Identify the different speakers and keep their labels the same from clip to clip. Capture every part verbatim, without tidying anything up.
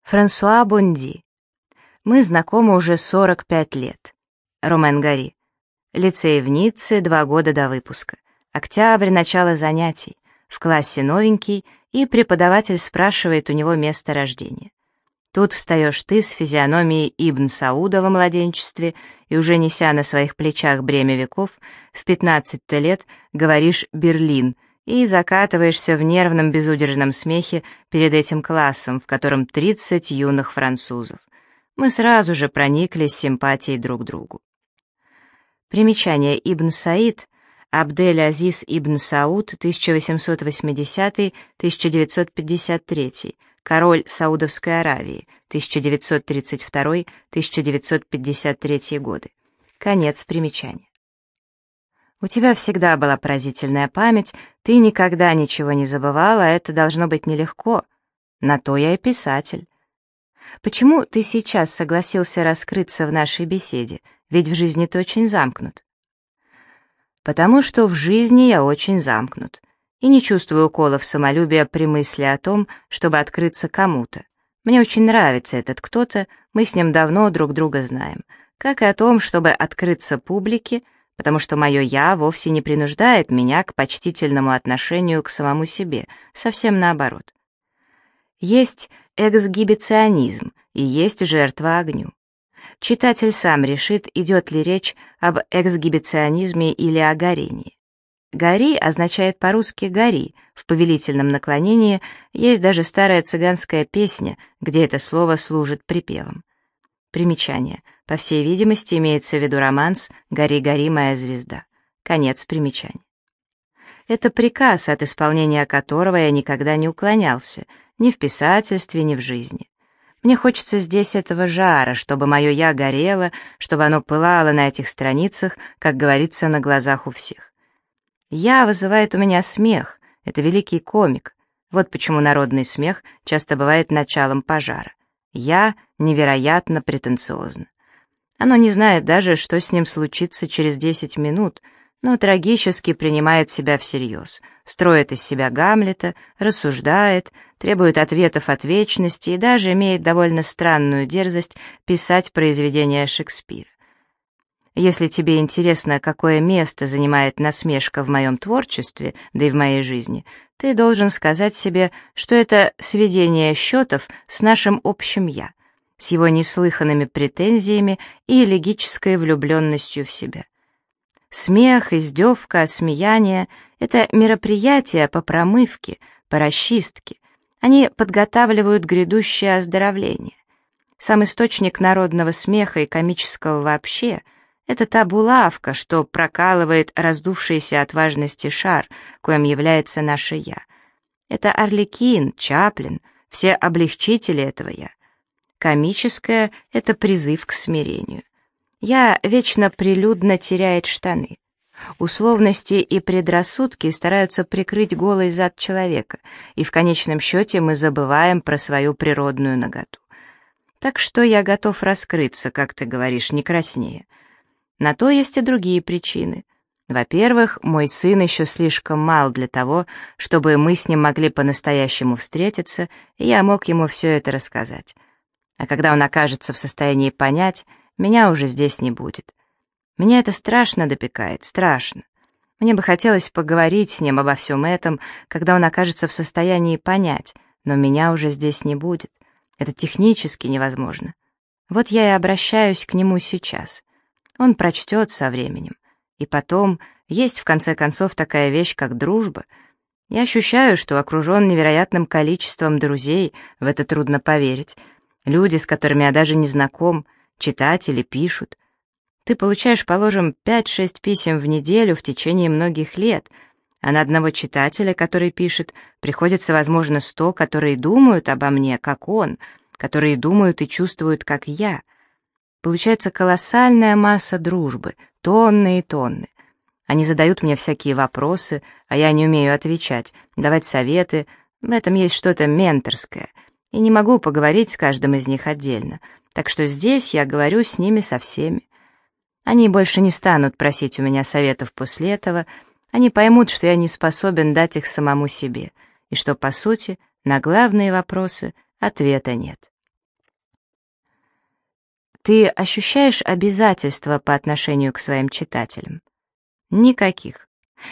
Speaker 1: Франсуа Бонди. Мы знакомы уже сорок пять лет. Ромен Гори. Лицей в Ницце, два года до выпуска. Октябрь, начало занятий. В классе новенький, и преподаватель спрашивает у него место рождения. Тут встаешь ты с физиономией Ибн Сауда во младенчестве и, уже неся на своих плечах бремя веков, в пятнадцать-то лет говоришь «Берлин», и закатываешься в нервном безудержном смехе перед этим классом, в котором тридцать юных французов. Мы сразу же прониклись симпатией друг к другу. Примечание: Ибн Саид, Абдель-Азиз ибн Сауд, тысяча восемьсот восьмидесятый — тысяча девятьсот пятьдесят третий, король Саудовской Аравии, тысяча девятьсот тридцать второй — тысяча девятьсот пятьдесят третий годы. Конец примечания. У тебя всегда была поразительная память, ты никогда ничего не забывала, это должно быть нелегко. На то я и писатель. Почему ты сейчас согласился раскрыться в нашей беседе, ведь в жизни ты очень замкнут? Потому что в жизни я очень замкнут, и не чувствую уколов самолюбия при мысли о том, чтобы открыться кому-то. Мне очень нравится этот кто-то, мы с ним давно друг друга знаем, как и о том, чтобы открыться публике, потому что мое «я» вовсе не принуждает меня к почтительному отношению к самому себе, совсем наоборот. Есть эксгибиционизм и есть жертва огню. Читатель сам решит, идет ли речь об эксгибиционизме или о горении. «Гори» означает по-русски «гори», в повелительном наклонении есть даже старая цыганская песня, где это слово служит припевом. Примечание. По всей видимости, имеется в виду романс «Гори, гори, моя звезда». Конец примечания. Это приказ, от исполнения которого я никогда не уклонялся, ни в писательстве, ни в жизни. Мне хочется здесь этого жара, чтобы мое «я» горело, чтобы оно пылало на этих страницах, как говорится, на глазах у всех. «Я» вызывает у меня смех, это великий комик. Вот почему народный смех часто бывает началом пожара. «Я» невероятно претенциозно. Оно не знает даже, что с ним случится через десять минут, но трагически принимает себя всерьез, строит из себя Гамлета, рассуждает, требует ответов от вечности и даже имеет довольно странную дерзость писать произведения Шекспира. Если тебе интересно, какое место занимает насмешка в моем творчестве, да и в моей жизни, ты должен сказать себе, что это сведение счетов с нашим общим «я», с его неслыханными претензиями и элегической влюбленностью в себя. Смех, издевка, смеяние — это мероприятия по промывке, по расчистке. Они подготавливают грядущее оздоровление. Сам источник народного смеха и комического вообще — это та булавка, что прокалывает раздувшийся от важности шар, коим является наше «я». Это Арлекин, Чаплин, все облегчители этого «я». Комическое — это призыв к смирению. «Я» вечно прилюдно теряет штаны. Условности и предрассудки стараются прикрыть голый зад человека, и в конечном счете мы забываем про свою природную наготу. Так что я готов раскрыться, как ты говоришь, не краснее. На то есть и другие причины. Во-первых, мой сын еще слишком мал для того, чтобы мы с ним могли по-настоящему встретиться, и я мог ему все это рассказать. А когда он окажется в состоянии понять, меня уже здесь не будет. Меня это страшно допекает, страшно. Мне бы хотелось поговорить с ним обо всем этом, когда он окажется в состоянии понять, но меня уже здесь не будет. Это технически невозможно. Вот я и обращаюсь к нему сейчас. Он прочтет со временем. И потом, есть в конце концов такая вещь, как дружба. Я ощущаю, что окружен невероятным количеством друзей, в это трудно поверить. Люди, с которыми я даже не знаком, читатели, пишут. Ты получаешь, положим, пять-шесть писем в неделю в течение многих лет, а на одного читателя, который пишет, приходится, возможно, сто, которые думают обо мне, как он, которые думают и чувствуют, как я. Получается колоссальная масса дружбы, тонны и тонны. Они задают мне всякие вопросы, а я не умею отвечать, давать советы, в этом есть что-то менторское, и не могу поговорить с каждым из них отдельно, так что здесь я говорю с ними со всеми. Они больше не станут просить у меня советов после этого, они поймут, что я не способен дать их самому себе, и что, по сути, на главные вопросы ответа нет. Ты ощущаешь обязательства по отношению к своим читателям? Никаких.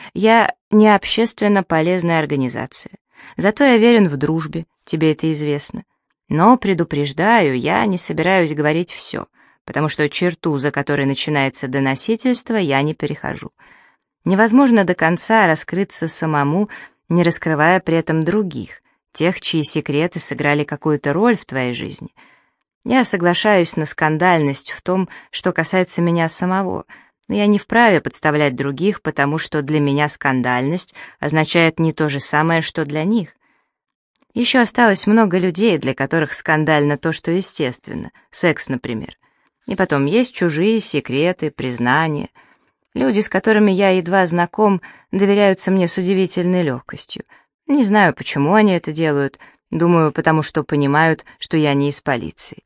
Speaker 1: Я не общественно полезная организация. Зато я верен в дружбе, тебе это известно. Но, предупреждаю, я не собираюсь говорить все, потому что черту, за которой начинается доносительство, я не перехожу. Невозможно до конца раскрыться самому, не раскрывая при этом других, тех, чьи секреты сыграли какую-то роль в твоей жизни. Я соглашаюсь на скандальность в том, что касается меня самого, но я не вправе подставлять других, потому что для меня скандальность означает не то же самое, что для них. Еще осталось много людей, для которых скандально то, что естественно, секс, например. И потом есть чужие секреты, признания. Люди, с которыми я едва знаком, доверяются мне с удивительной легкостью. Не знаю, почему они это делают, думаю, потому что понимают, что я не из полиции.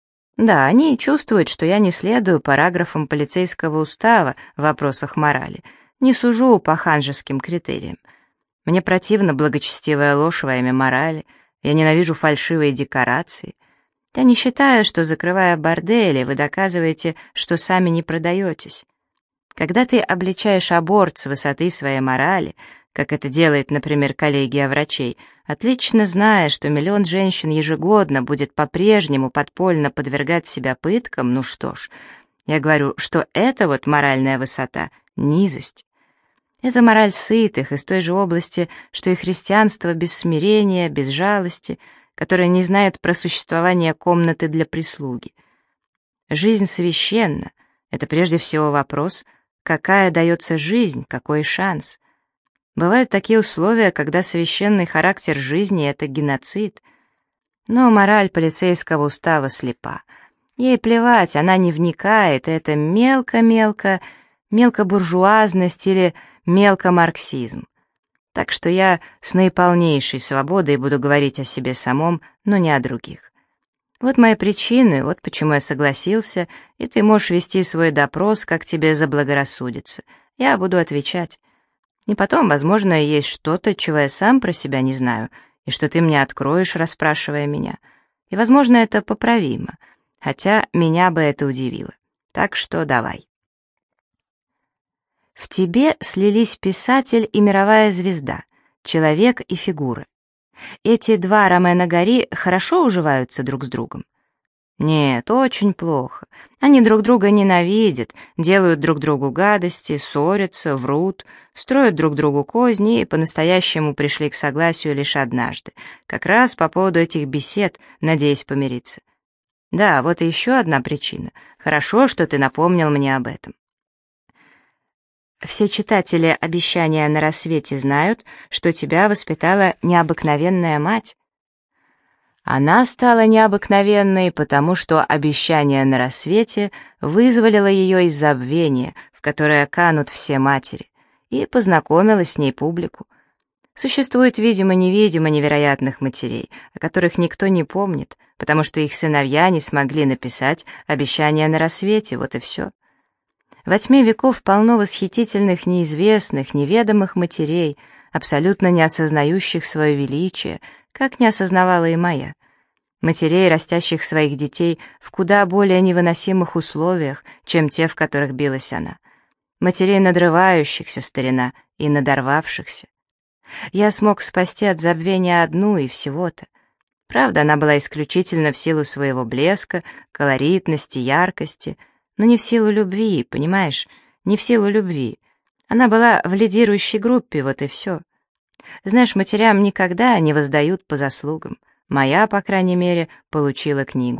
Speaker 1: Да, они чувствуют, что я не следую параграфам полицейского устава в вопросах морали, не сужу по ханжеским критериям. Мне противна благочестивая ложь во имя морали, я ненавижу фальшивые декорации. Я не считаю, что, закрывая бордели, вы доказываете, что сами не продаетесь. Когда ты обличаешь аборт с высоты своей морали, как это делает, например, коллегия врачей, отлично зная, что миллион женщин ежегодно будет по-прежнему подпольно подвергать себя пыткам, ну что ж, я говорю, что это вот моральная высота, низость. Это мораль сытых из той же области, что и христианство без смирения, без жалости, которое не знает про существование комнаты для прислуги. Жизнь священна, это прежде всего вопрос, какая дается жизнь, какой шанс. Бывают такие условия, когда священный характер жизни — это геноцид. Но мораль полицейского устава слепа. Ей плевать, она не вникает, это мелко-мелко, мелкобуржуазность или мелкомарксизм. Так что я с наиполнейшей свободой буду говорить о себе самом, но не о других. Вот мои причины, вот почему я согласился, и ты можешь вести свой допрос, как тебе заблагорассудится. Я буду отвечать. И потом, возможно, есть что-то, чего я сам про себя не знаю, и что ты мне откроешь, расспрашивая меня. И, возможно, это поправимо, хотя меня бы это удивило. Так что давай. В тебе слились писатель и мировая звезда, человек и фигура. Эти два Ромена Гори хорошо уживаются друг с другом? Нет, очень плохо. Они друг друга ненавидят, делают друг другу гадости, ссорятся, врут, строят друг другу козни и по-настоящему пришли к согласию лишь однажды, как раз по поводу этих бесед, надеясь помириться. Да, вот и еще одна причина. Хорошо, что ты напомнил мне об этом. Все читатели «Обещания на рассвете» знают, что тебя воспитала необыкновенная мать. Она стала необыкновенной, потому что «Обещание на рассвете» вызволило ее из забвения, в которое канут все матери, и познакомила с ней публику. Существует, видимо-невидимо, невероятных матерей, о которых никто не помнит, потому что их сыновья не смогли написать «Обещание на рассвете», вот и все. Во тьме веков полно восхитительных, неизвестных, неведомых матерей, абсолютно не осознающих свое величие, как не осознавала и моя. Матерей, растящих своих детей в куда более невыносимых условиях, чем те, в которых билась она. Матерей, надрывающихся, старина, и надорвавшихся. Я смог спасти от забвения одну и всего-то. Правда, она была исключительно в силу своего блеска, колоритности, яркости, но не в силу любви, понимаешь, не в силу любви. Она была в лидирующей группе, вот и все. Знаешь, матерям никогда не воздают по заслугам. Моя, по крайней мере, получила книгу.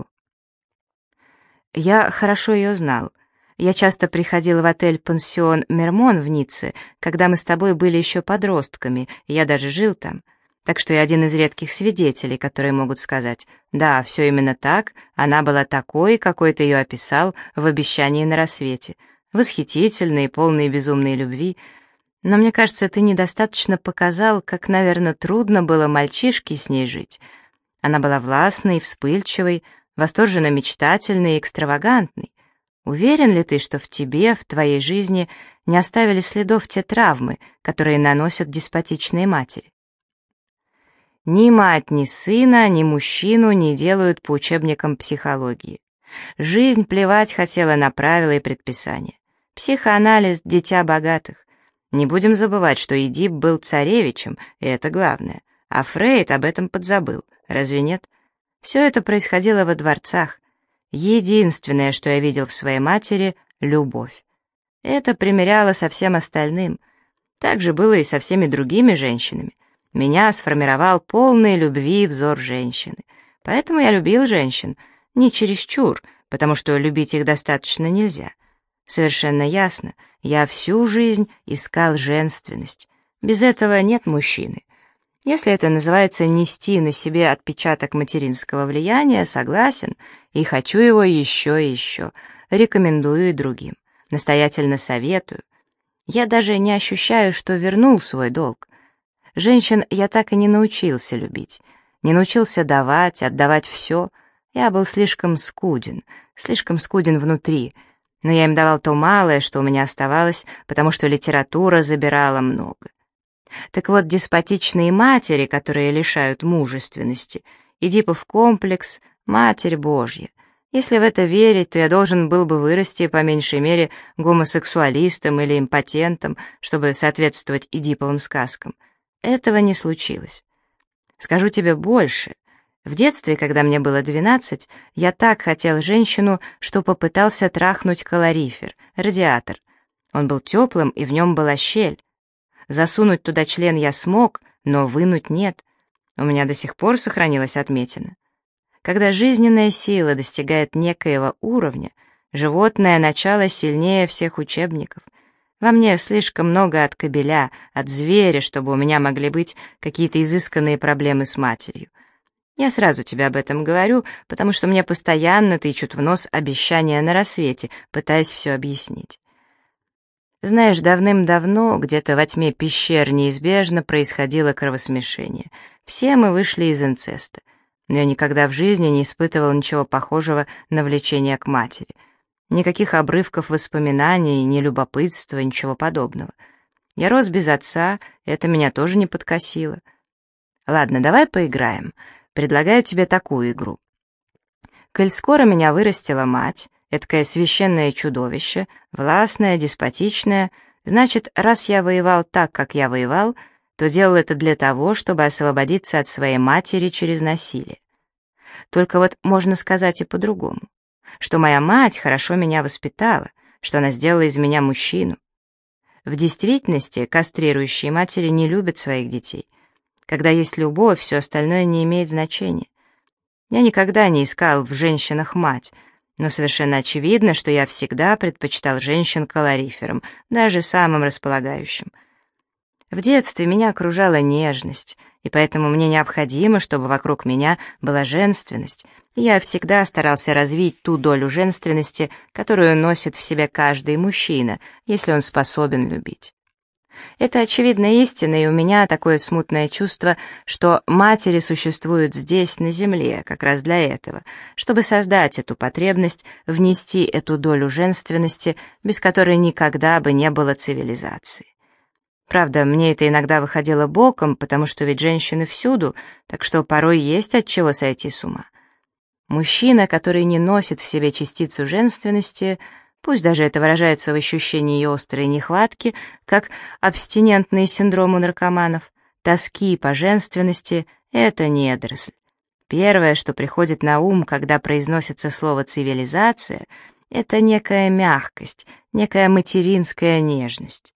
Speaker 1: Я хорошо ее знал. Я часто приходил в отель-пансион «Мермон» в Ницце, когда мы с тобой были еще подростками, и я даже жил там. Так что я один из редких свидетелей, которые могут сказать: да, все именно так, она была такой, какой ты ее описал в «Обещании на рассвете», восхитительной, полной безумной любви. Но мне кажется, ты недостаточно показал, как, наверное, трудно было мальчишке с ней жить. Она была властной, вспыльчивой, восторженно мечтательной и экстравагантной. Уверен ли ты, что в тебе, в твоей жизни не оставили следов те травмы, которые наносят деспотичные матери? Ни мать, ни сына, ни мужчину не делают по учебникам психологии. Жизнь плевать хотела на правила и предписания. Психоанализ — дитя богатых. Не будем забывать, что Эдип был царевичем, и это главное. А Фрейд об этом подзабыл, разве нет? Все это происходило во дворцах. Единственное, что я видел в своей матери — любовь. Это примеряло со всем остальным. Так же было и со всеми другими женщинами. Меня сформировал полный любви взор женщины. Поэтому я любил женщин, не чересчур, потому что любить их достаточно нельзя. Совершенно ясно, я всю жизнь искал женственность. Без этого нет мужчины. Если это называется нести на себе отпечаток материнского влияния, согласен, и хочу его еще и еще. Рекомендую и другим. Настоятельно советую. Я даже не ощущаю, что вернул свой долг. Женщин я так и не научился любить. Не научился давать, отдавать все. Я был слишком скуден, слишком скуден внутри. Но я им давал то малое, что у меня оставалось, потому что литература забирала много. Так вот, деспотичные матери, которые лишают мужественности, Эдипов комплекс — Матерь Божья. Если в это верить, то я должен был бы вырасти, по меньшей мере, гомосексуалистом или импотентом, чтобы соответствовать Эдиповым сказкам. Этого не случилось. Скажу тебе больше. В детстве, когда мне было двенадцать, я так хотел женщину, что попытался трахнуть калорифер, радиатор. Он был теплым, и в нем была щель. Засунуть туда член я смог, но вынуть нет. У меня до сих пор сохранилась отметина. Когда жизненная сила достигает некоего уровня, животное начало сильнее всех учебников. Во мне слишком много от кобеля, от зверя, чтобы у меня могли быть какие-то изысканные проблемы с матерью. Я сразу тебе об этом говорю, потому что мне постоянно тычут в нос обещания на рассвете, пытаясь все объяснить. Знаешь, давным-давно, где-то во тьме пещер неизбежно происходило кровосмешение. Все мы вышли из инцеста. Но я никогда в жизни не испытывал ничего похожего на влечение к матери. Никаких обрывков воспоминаний, ни любопытства, ничего подобного. Я рос без отца, это меня тоже не подкосило. Ладно, давай поиграем. Предлагаю тебе такую игру. Коль скоро меня вырастила мать, эдакое священное чудовище, властное, деспотичное, значит, раз я воевал так, как я воевал, то делал это для того, чтобы освободиться от своей матери через насилие. Только вот можно сказать и по-другому, что моя мать хорошо меня воспитала, что она сделала из меня мужчину. В действительности кастрирующие матери не любят своих детей. Когда есть любовь, все остальное не имеет значения. Я никогда не искал в женщинах мать, но совершенно очевидно, что я всегда предпочитал женщин калориферам, даже самым располагающим. В детстве меня окружала нежность, и поэтому мне необходимо, чтобы вокруг меня была женственность, и я всегда старался развить ту долю женственности, которую носит в себе каждый мужчина, если он способен любить. Это очевидная истина, и у меня такое смутное чувство, что матери существуют здесь, на земле, как раз для этого, чтобы создать эту потребность, внести эту долю женственности, без которой никогда бы не было цивилизации. Правда, мне это иногда выходило боком, потому что ведь женщины всюду, так что порой есть от чего сойти с ума. Мужчина, который не носит в себе частицу женственности, пусть даже это выражается в ощущении ее острой нехватки, как абстинентный синдром у наркоманов, тоски по женственности — это недоросль. Первое, что приходит на ум, когда произносится слово «цивилизация», это некая мягкость, некая материнская нежность.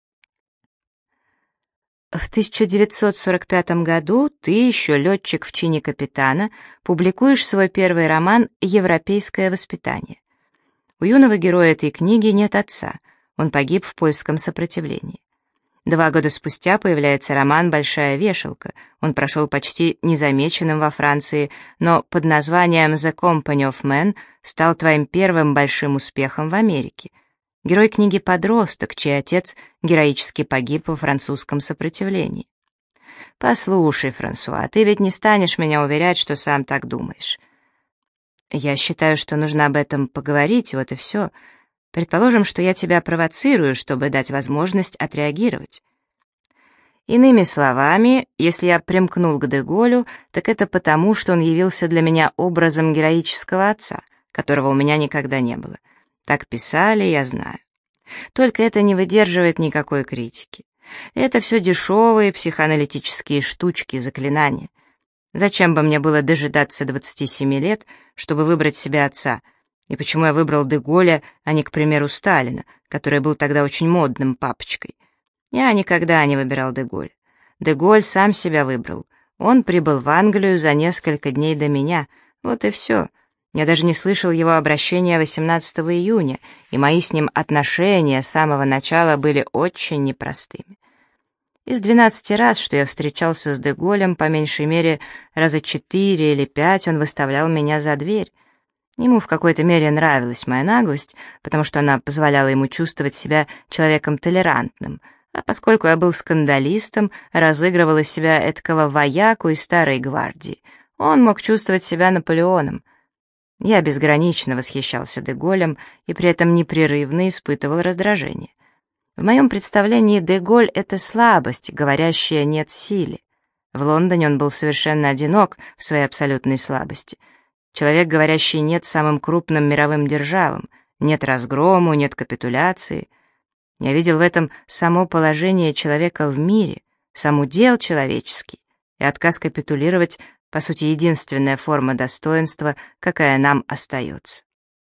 Speaker 1: В тысяча девятьсот сорок пятом году ты, еще летчик в чине капитана, публикуешь свой первый роман «Европейское воспитание». У юного героя этой книги нет отца, он погиб в польском сопротивлении. Два года спустя появляется роман «Большая вешалка», он прошел почти незамеченным во Франции, но под названием «The Company of Men» стал твоим первым большим успехом в Америке. Герой книги — подросток, чей отец героически погиб во французском сопротивлении. Послушай, Франсуа, ты ведь не станешь меня уверять, что сам так думаешь. Я считаю, что нужно об этом поговорить, вот и все. Предположим, что я тебя провоцирую, чтобы дать возможность отреагировать. Иными словами, если я примкнул к де Голлю, так это потому, что он явился для меня образом героического отца, которого у меня никогда не было. Так писали, я знаю. Только это не выдерживает никакой критики. Это все дешевые психоаналитические штучки, заклинания. Зачем бы мне было дожидаться двадцати семи лет, чтобы выбрать себе отца? И почему я выбрал де Голля, а не, к примеру, Сталина, который был тогда очень модным папочкой? Я никогда не выбирал де Голля. Де Голль сам себя выбрал. Он прибыл в Англию за несколько дней до меня. Вот и все. Я даже не слышал его обращения восемнадцатого июня, и мои с ним отношения с самого начала были очень непростыми. Из двенадцати раз, что я встречался с де Голлем, по меньшей мере раза четыре или пять он выставлял меня за дверь. Ему в какой-то мере нравилась моя наглость, потому что она позволяла ему чувствовать себя человеком толерантным, а поскольку я был скандалистом, разыгрывал из себя эткого вояку из старой гвардии, он мог чувствовать себя Наполеоном. Я безгранично восхищался де Голлем и при этом непрерывно испытывал раздражение. В моем представлении де Голль — это слабость, говорящая «нет» силе. В Лондоне он был совершенно одинок в своей абсолютной слабости. Человек, говорящий «нет» самым крупным мировым державам, нет разгрому, нет капитуляции. Я видел в этом само положение человека в мире, сам удел человеческий, и отказ капитулировать, по сути, единственная форма достоинства, какая нам остается.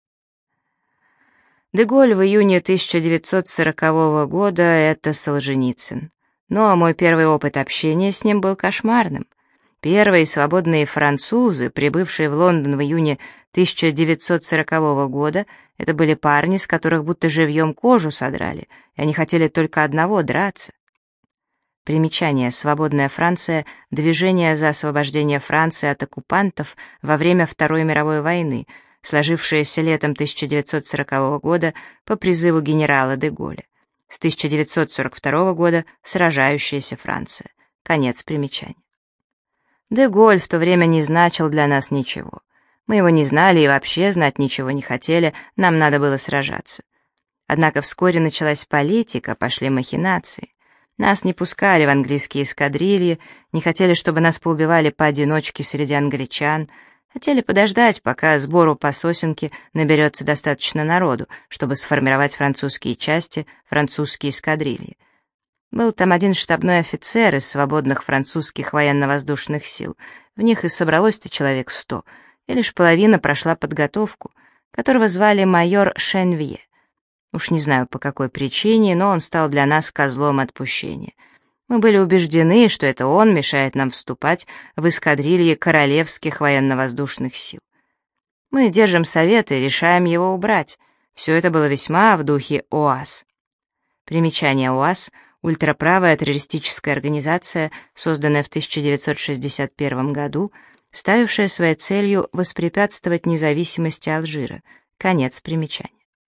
Speaker 1: де Голль в июне тысяча девятьсот сорокового года — это Солженицын. Но мой первый опыт общения с ним был кошмарным. Первые свободные французы, прибывшие в Лондон в июне тысяча девятьсот сорокового года, это были парни, с которых будто живьем кожу содрали, и они хотели только одного — драться. Примечание: «Свободная Франция» — движение за освобождение Франции от оккупантов во время Второй мировой войны, сложившееся летом тысяча девятьсот сорокового года по призыву генерала де Голля. С тысяча девятьсот сорок второго года сражающаяся Франция. Конец примечания. Де Голль в то время не значил для нас ничего. Мы его не знали и вообще знать ничего не хотели, нам надо было сражаться. Однако вскоре началась политика, пошли махинации. Нас не пускали в английские эскадрильи, не хотели, чтобы нас поубивали поодиночке среди англичан, хотели подождать, пока сбору по сосенке наберется достаточно народу, чтобы сформировать французские части, французские эскадрильи. Был там один штабной офицер из свободных французских военно-воздушных сил, в них и собралось-то человек сто, и лишь половина прошла подготовку, которого звали майор Шенвье. Уж не знаю по какой причине, но он стал для нас козлом отпущения. Мы были убеждены, что это он мешает нам вступать в эскадрильи королевских военно-воздушных сил. Мы держим совет и решаем его убрать. Все это было весьма в духе ОАС. Примечание: ОАС — ультраправая террористическая организация, созданная в тысяча девятьсот шестьдесят первом году, ставившая своей целью воспрепятствовать независимости Алжира. Конец примечания.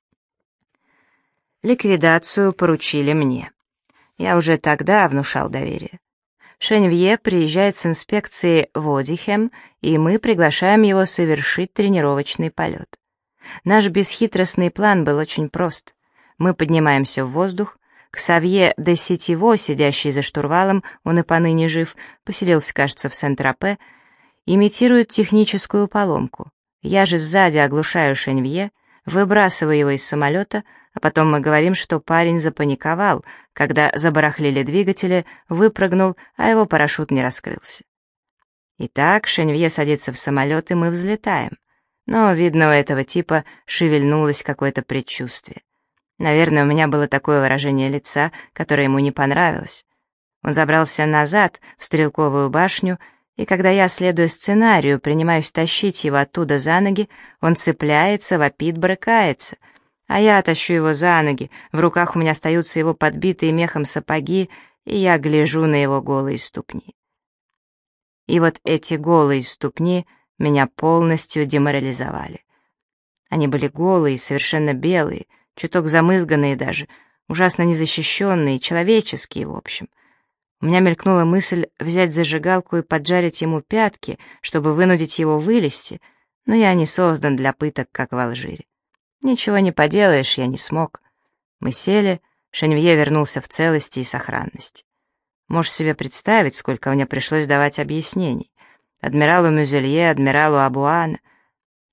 Speaker 1: Ликвидацию поручили мне. Я уже тогда внушал доверие. Шенвье приезжает с инспекцией в Одихем, и мы приглашаем его совершить тренировочный полет. Наш бесхитростный план был очень прост. Мы поднимаемся в воздух. Ксавье де Сетиво, сидящий за штурвалом, он и поныне жив, поселился, кажется, в Сен-Тропе, имитирует техническую поломку. Я же сзади оглушаю Шенвье, выбрасываю его из самолета, а потом мы говорим, что парень запаниковал, когда забарахлили двигатели, выпрыгнул, а его парашют не раскрылся. Итак, Шенвье садится в самолет, и мы взлетаем. Но, видно, у этого типа шевельнулось какое-то предчувствие. Наверное, у меня было такое выражение лица, которое ему не понравилось. Он забрался назад, в стрелковую башню, и когда я, следуя сценарию, принимаюсь тащить его оттуда за ноги, он цепляется, вопит, брыкается. А я тащу его за ноги, в руках у меня остаются его подбитые мехом сапоги, и я гляжу на его голые ступни. И вот эти голые ступни меня полностью деморализовали. Они были голые, совершенно белые, чуток замызганные даже, ужасно незащищенные, человеческие, в общем. У меня мелькнула мысль взять зажигалку и поджарить ему пятки, чтобы вынудить его вылезти, но я не создан для пыток, как в Алжире. Ничего не поделаешь, я не смог. Мы сели, Шенвье вернулся в целости и сохранности. Можешь себе представить, сколько мне пришлось давать объяснений. Адмиралу Мюзелье, адмиралу Абуана.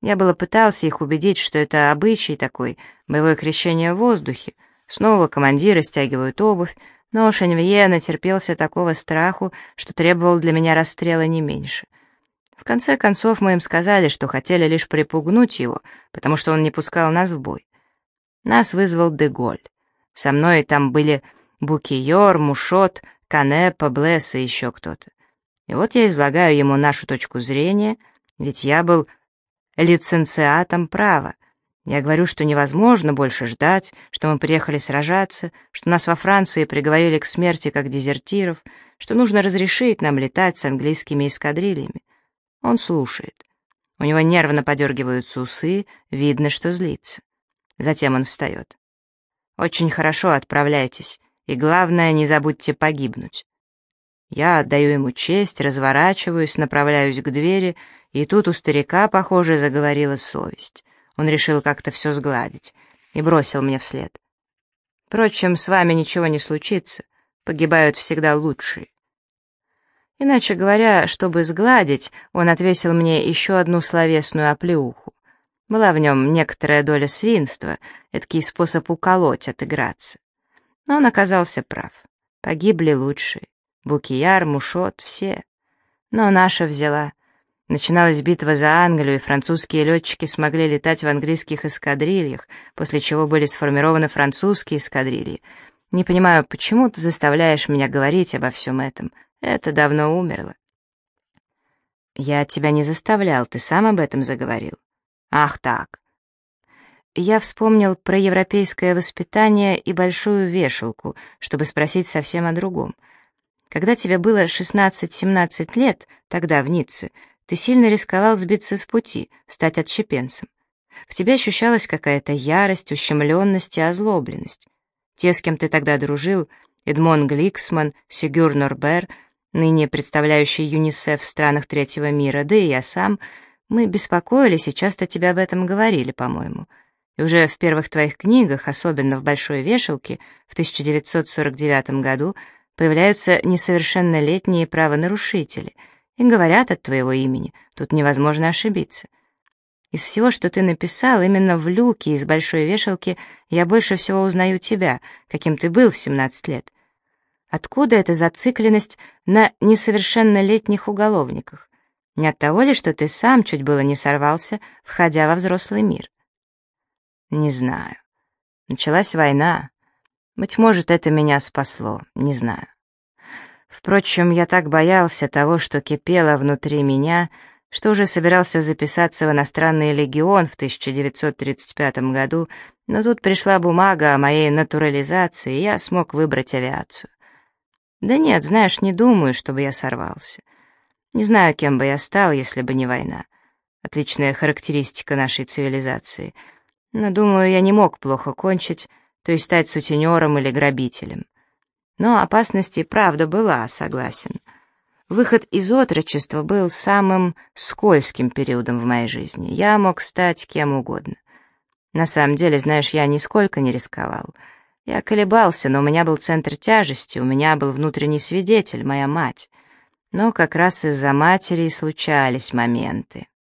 Speaker 1: Я было пытался их убедить, что это обычай такой, боевое крещение в воздухе. Снова командиры стягивают обувь, но Шенвье натерпелся такого страху, что требовал для меня расстрела не меньше. В конце концов мы им сказали, что хотели лишь припугнуть его, потому что он не пускал нас в бой. Нас вызвал Деголь. Со мной там были Букийор, Мушот, Канепа, Блесс и еще кто-то. И вот я излагаю ему нашу точку зрения, ведь я был лиценциатом права. Я говорю, что невозможно больше ждать, что мы приехали сражаться, что нас во Франции приговорили к смерти как дезертиров, что нужно разрешить нам летать с английскими эскадрильями. Он слушает. У него нервно подергиваются усы, видно, что злится. Затем он встает. «Очень хорошо, отправляйтесь, и главное, не забудьте погибнуть». Я отдаю ему честь, разворачиваюсь, направляюсь к двери, и тут у старика, похоже, заговорила совесть. Он решил как-то все сгладить и бросил мне вслед. «Впрочем, с вами ничего не случится, погибают всегда лучшие». Иначе говоря, чтобы сгладить, он отвесил мне еще одну словесную оплеуху. Была в нем некоторая доля свинства, эдакий способ уколоть, отыграться. Но он оказался прав. Погибли лучшие. Букияр, Мушот, все. Но наша взяла. Начиналась битва за Англию, и французские летчики смогли летать в английских эскадрильях, после чего были сформированы французские эскадрильи. Не понимаю, почему ты заставляешь меня говорить обо всем этом? Это давно умерло. Я тебя не заставлял, ты сам об этом заговорил. Ах так. Я вспомнил про европейское воспитание и большую вешалку, чтобы спросить совсем о другом. Когда тебе было шестнадцать-семнадцать лет, тогда в Ницце, ты сильно рисковал сбиться с пути, стать отщепенцем. В тебе ощущалась какая-то ярость, ущемленность и озлобленность. Те, с кем ты тогда дружил, Эдмон Гликсман, Сигюр Норбер, ныне представляющий ЮНИСЕФ в странах третьего мира, да и я сам, мы беспокоились и часто тебе об этом говорили, по-моему. И уже в первых твоих книгах, особенно в «Большой вешалке» в тысяча девятьсот сорок девятом году, появляются несовершеннолетние правонарушители и говорят от твоего имени, тут невозможно ошибиться. Из всего, что ты написал, именно в люке из «Большой вешалки» я больше всего узнаю тебя, каким ты был в семнадцать лет. Откуда эта зацикленность на несовершеннолетних уголовниках? Не от того ли, что ты сам чуть было не сорвался, входя во взрослый мир? Не знаю. Началась война. Быть может, это меня спасло, не знаю. Впрочем, я так боялся того, что кипело внутри меня, что уже собирался записаться в иностранный легион в тысяча девятьсот тридцать пятом году, но тут пришла бумага о моей натурализации, и я смог выбрать авиацию. Да нет, знаешь, не думаю, чтобы я сорвался. Не знаю, кем бы я стал, если бы не война. Отличная характеристика нашей цивилизации. Но, думаю, я не мог плохо кончить, то есть стать сутенером или грабителем. Но опасность и правда была, согласен. Выход из отрочества был самым скользким периодом в моей жизни. Я мог стать кем угодно. На самом деле, знаешь, я нисколько не рисковал. Я колебался, но у меня был центр тяжести, у меня был внутренний свидетель, моя мать. Но как раз из-за матери и случались моменты.